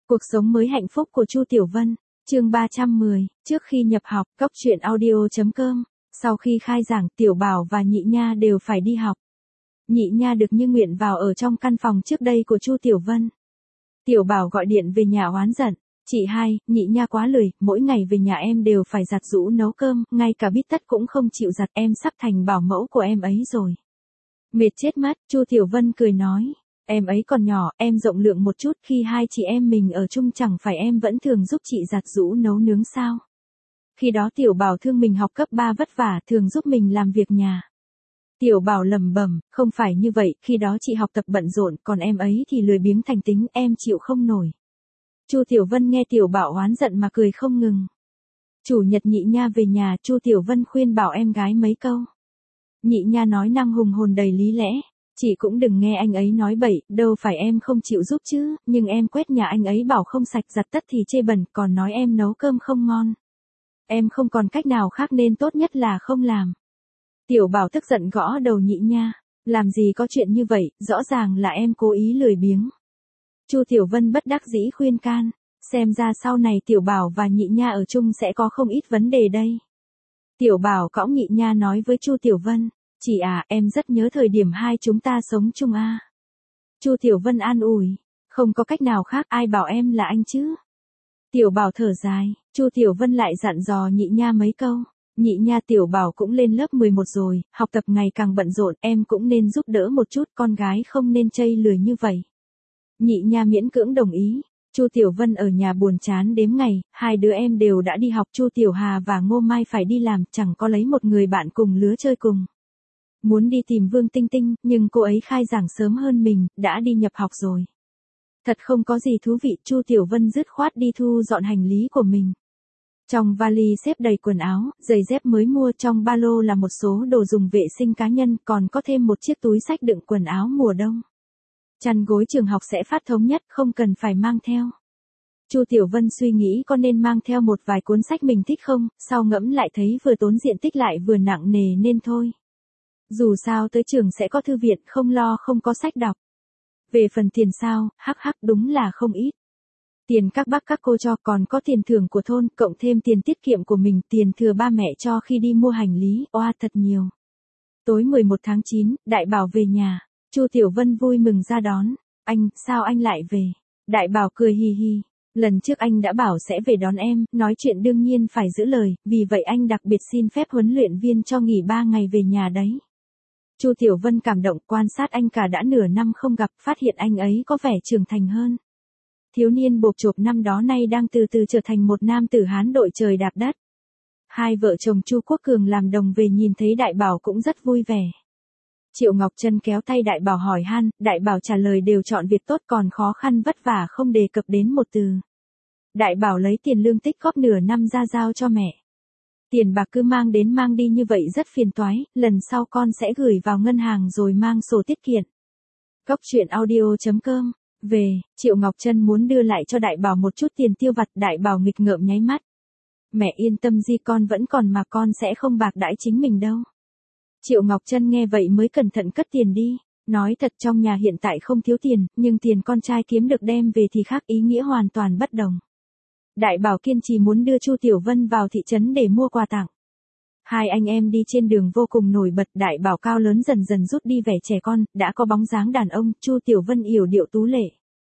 Cuộc sống mới hạnh phúc của Chu Tiểu Vân, chương 310, trước khi nhập học, Cóc Truyện Audio.com. Sau khi khai giảng, Tiểu Bảo và Nhị Nha đều phải đi học. Nhị Nha được như nguyện vào ở trong căn phòng trước đây của Chu Tiểu Vân. Tiểu Bảo gọi điện về nhà oán giận, chị hai, Nhị Nha quá lười, mỗi ngày về nhà em đều phải giặt giũ nấu cơm, ngay cả bít tất cũng không chịu giặt, em sắp thành bảo mẫu của em ấy rồi. Mệt chết mất, Chu Tiểu Vân cười nói. Em ấy còn nhỏ, em rộng lượng một chút, khi hai chị em mình ở chung chẳng phải em vẫn thường giúp chị giặt giũ nấu nướng sao. Khi đó Tiểu Bảo thương mình học cấp 3 vất vả, thường giúp mình làm việc nhà. Tiểu Bảo lẩm bẩm, không phải như vậy, khi đó chị học tập bận rộn, còn em ấy thì lười biếng thành tính, em chịu không nổi. Chu Tiểu Vân nghe Tiểu Bảo oán giận mà cười không ngừng. Chủ nhật Nhị Nha về nhà, Chu Tiểu Vân khuyên bảo em gái mấy câu. Nhị Nha nói năng hùng hồn đầy lý lẽ. Chị cũng đừng nghe anh ấy nói bậy, đâu phải em không chịu giúp chứ, nhưng em quét nhà anh ấy bảo không sạch, giặt tất thì chê bẩn, còn nói em nấu cơm không ngon. Em không còn cách nào khác nên tốt nhất là không làm. Tiểu Bảo tức giận gõ đầu Nhị Nha, làm gì có chuyện như vậy, rõ ràng là em cố ý lười biếng. Chu Tiểu Vân bất đắc dĩ khuyên can, xem ra sau này Tiểu Bảo và Nhị Nha ở chung sẽ có không ít vấn đề đây. Tiểu Bảo cõng Nhị Nha nói với Chu Tiểu Vân. Chị à, em rất nhớ thời điểm hai chúng ta sống chung à. Chu Tiểu Vân an ủi, không có cách nào khác, ai bảo em là anh chứ. Tiểu Bảo thở dài, Chu Tiểu Vân lại dặn dò Nhị Nha mấy câu. Nhị Nha, Tiểu Bảo cũng lên lớp 11 rồi, học tập ngày càng bận rộn, em cũng nên giúp đỡ một chút, con gái không nên chây lười như vậy. Nhị Nha miễn cưỡng đồng ý. Chu Tiểu Vân ở nhà buồn chán đếm ngày, hai đứa em đều đã đi học, Chu Tiểu Hà và Ngô Mai phải đi làm, chẳng có lấy một người bạn cùng lứa chơi cùng. Muốn đi tìm Vương Tinh Tinh, nhưng cô ấy khai giảng sớm hơn mình, đã đi nhập học rồi. Thật không có gì thú vị, Chu Tiểu Vân dứt khoát đi thu dọn hành lý của mình. Trong vali xếp đầy quần áo, giày dép mới mua, trong ba lô là một số đồ dùng vệ sinh cá nhân, còn có thêm một chiếc túi xách đựng quần áo mùa đông. Chăn gối trường học sẽ phát thống nhất, không cần phải mang theo. Chu Tiểu Vân suy nghĩ có nên mang theo một vài cuốn sách mình thích không, sau ngẫm lại thấy vừa tốn diện tích lại vừa nặng nề nên thôi. Dù sao tới trường sẽ có thư viện, không lo không có sách đọc. Về phần tiền sao, hắc đúng là không ít. Tiền các bác các cô cho, còn có tiền thưởng của thôn, cộng thêm tiền tiết kiệm của mình, tiền thừa ba mẹ cho khi đi mua hành lý, oa thật nhiều. Tối 11 tháng 9, Đại Bảo về nhà. Chu Tiểu Vân vui mừng ra đón. Anh, sao anh lại về? Đại Bảo cười hì hì. Lần trước anh đã bảo sẽ về đón em, nói chuyện đương nhiên phải giữ lời, vì vậy anh đặc biệt xin phép huấn luyện viên cho nghỉ 3 ngày về nhà đấy. Chu Tiểu Vân cảm động, quan sát anh cả đã nửa năm không gặp, phát hiện anh ấy có vẻ trưởng thành hơn. Thiếu niên bộp chộp năm đó nay đang từ từ trở thành một nam tử Hán đội trời đạp đất. Hai vợ chồng Chu Quốc Cường làm đồng về nhìn thấy Đại Bảo cũng rất vui vẻ. Triệu Ngọc Trân kéo tay Đại Bảo hỏi han, Đại Bảo trả lời đều chọn việc tốt, còn khó khăn vất vả không đề cập đến một từ. Đại Bảo lấy tiền lương tích góp nửa năm ra giao cho mẹ. Tiền bạc cứ mang đến mang đi như vậy rất phiền toái, lần sau con sẽ gửi vào ngân hàng rồi mang sổ tiết kiệm. Cóc Truyện Audio.com. Về, Triệu Ngọc Trân muốn đưa lại cho Đại Bảo một chút tiền tiêu vặt, Đại Bảo nghịch ngợm nháy mắt. Mẹ yên tâm di, con vẫn còn mà, con sẽ không bạc đãi chính mình đâu. Triệu Ngọc Trân nghe vậy mới cẩn thận cất tiền đi. Nói thật, trong nhà hiện tại không thiếu tiền, nhưng tiền con trai kiếm được đem về thì khác, ý nghĩa hoàn toàn bất đồng. Đại Bảo kiên trì muốn đưa Chu Tiểu Vân vào thị trấn để mua quà tặng. Hai anh em đi trên đường vô cùng nổi bật, Đại Bảo cao lớn dần dần rút đi vẻ trẻ con, đã có bóng dáng đàn ông, Chu Tiểu Vân yểu điệu tú lệ.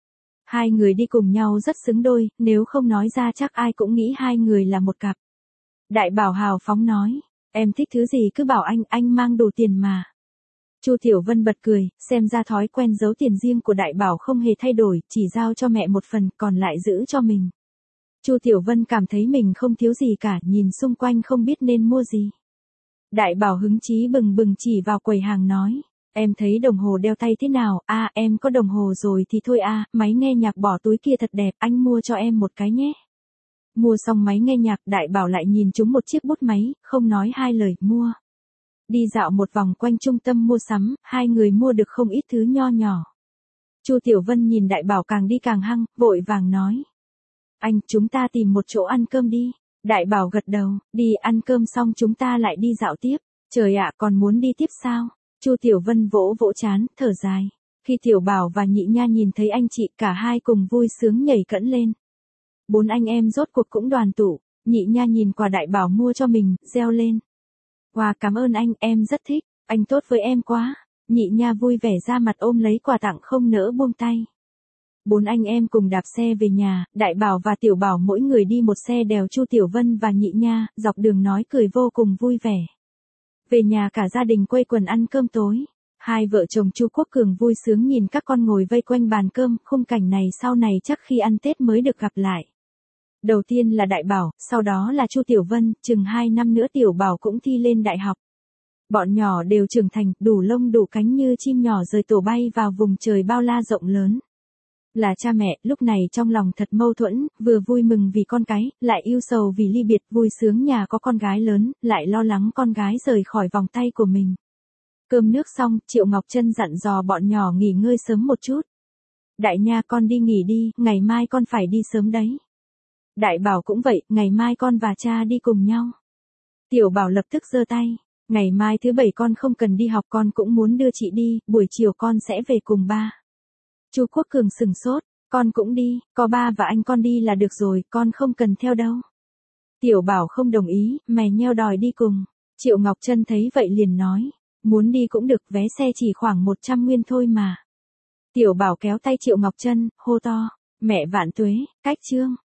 Hai người đi cùng nhau rất xứng đôi, nếu không nói ra chắc ai cũng nghĩ hai người là một cặp. Đại Bảo hào phóng nói, em thích thứ gì cứ bảo anh mang đủ tiền mà. Chu Tiểu Vân bật cười, xem ra thói quen giấu tiền riêng của Đại Bảo không hề thay đổi, chỉ giao cho mẹ một phần, còn lại giữ cho mình. Chu Tiểu Vân cảm thấy mình không thiếu gì cả, nhìn xung quanh không biết nên mua gì. Đại Bảo hứng chí bừng bừng chỉ vào quầy hàng nói, em thấy đồng hồ đeo tay thế nào, em có đồng hồ rồi thì thôi máy nghe nhạc bỏ túi kia thật đẹp, anh mua cho em một cái nhé. Mua xong máy nghe nhạc, Đại Bảo lại nhìn trúng một chiếc bút máy, không nói hai lời, mua. Đi dạo một vòng quanh trung tâm mua sắm, hai người mua được không ít thứ nho nhỏ. Chu Tiểu Vân nhìn Đại Bảo càng đi càng hăng, vội vàng nói. Anh, chúng ta tìm một chỗ ăn cơm đi. Đại Bảo gật đầu, đi ăn cơm xong chúng ta lại đi dạo tiếp. Trời ạ, còn muốn đi tiếp sao? Chu Tiểu Vân vỗ vỗ trán, thở dài. Khi Tiểu Bảo và Nhị Nha nhìn thấy anh chị, cả hai cùng vui sướng nhảy cẫng lên. Bốn anh em rốt cuộc cũng đoàn tụ, Nhị Nha nhìn quà Đại Bảo mua cho mình, reo lên. Wow, cảm ơn anh, em rất thích, anh tốt với em quá. Nhị Nha vui vẻ ra mặt ôm lấy quà tặng không nỡ buông tay. Bốn anh em cùng đạp xe về nhà, Đại Bảo và Tiểu Bảo mỗi người đi một xe đèo Chu Tiểu Vân và Nhị Nha, dọc đường nói cười vô cùng vui vẻ. Về nhà cả gia đình quây quần ăn cơm tối. Hai vợ chồng Chu Quốc Cường vui sướng nhìn các con ngồi vây quanh bàn cơm, khung cảnh này sau này chắc khi ăn Tết mới được gặp lại. Đầu tiên là Đại Bảo, sau đó là Chu Tiểu Vân, chừng 2 năm nữa Tiểu Bảo cũng thi lên đại học. Bọn nhỏ đều trưởng thành, đủ lông đủ cánh như chim nhỏ rời tổ bay vào vùng trời bao la rộng lớn. Là cha mẹ, lúc này trong lòng thật mâu thuẫn, vừa vui mừng vì con cái, lại ưu sầu vì ly biệt, vui sướng nhà có con gái lớn, lại lo lắng con gái rời khỏi vòng tay của mình. Cơm nước xong, Triệu Ngọc Trân dặn dò bọn nhỏ nghỉ ngơi sớm một chút. Đại Nha con đi nghỉ đi, ngày mai con phải đi sớm đấy. Đại Bảo cũng vậy, ngày mai con và cha đi cùng nhau. Tiểu Bảo lập tức giơ tay, ngày mai thứ Bảy con không cần đi học, con cũng muốn đưa chị đi, buổi chiều con sẽ về cùng ba. Chu Quốc Cường sửng sốt, con cũng đi, có ba và anh con đi là được rồi, con không cần theo đâu. Tiểu Bảo không đồng ý, mè nheo đòi đi cùng. Triệu Ngọc Trân thấy vậy liền nói, muốn đi cũng được, vé xe chỉ khoảng 100 nguyên thôi mà. Tiểu Bảo kéo tay Triệu Ngọc Trân, hô to, mẹ vạn tuế, cách chương.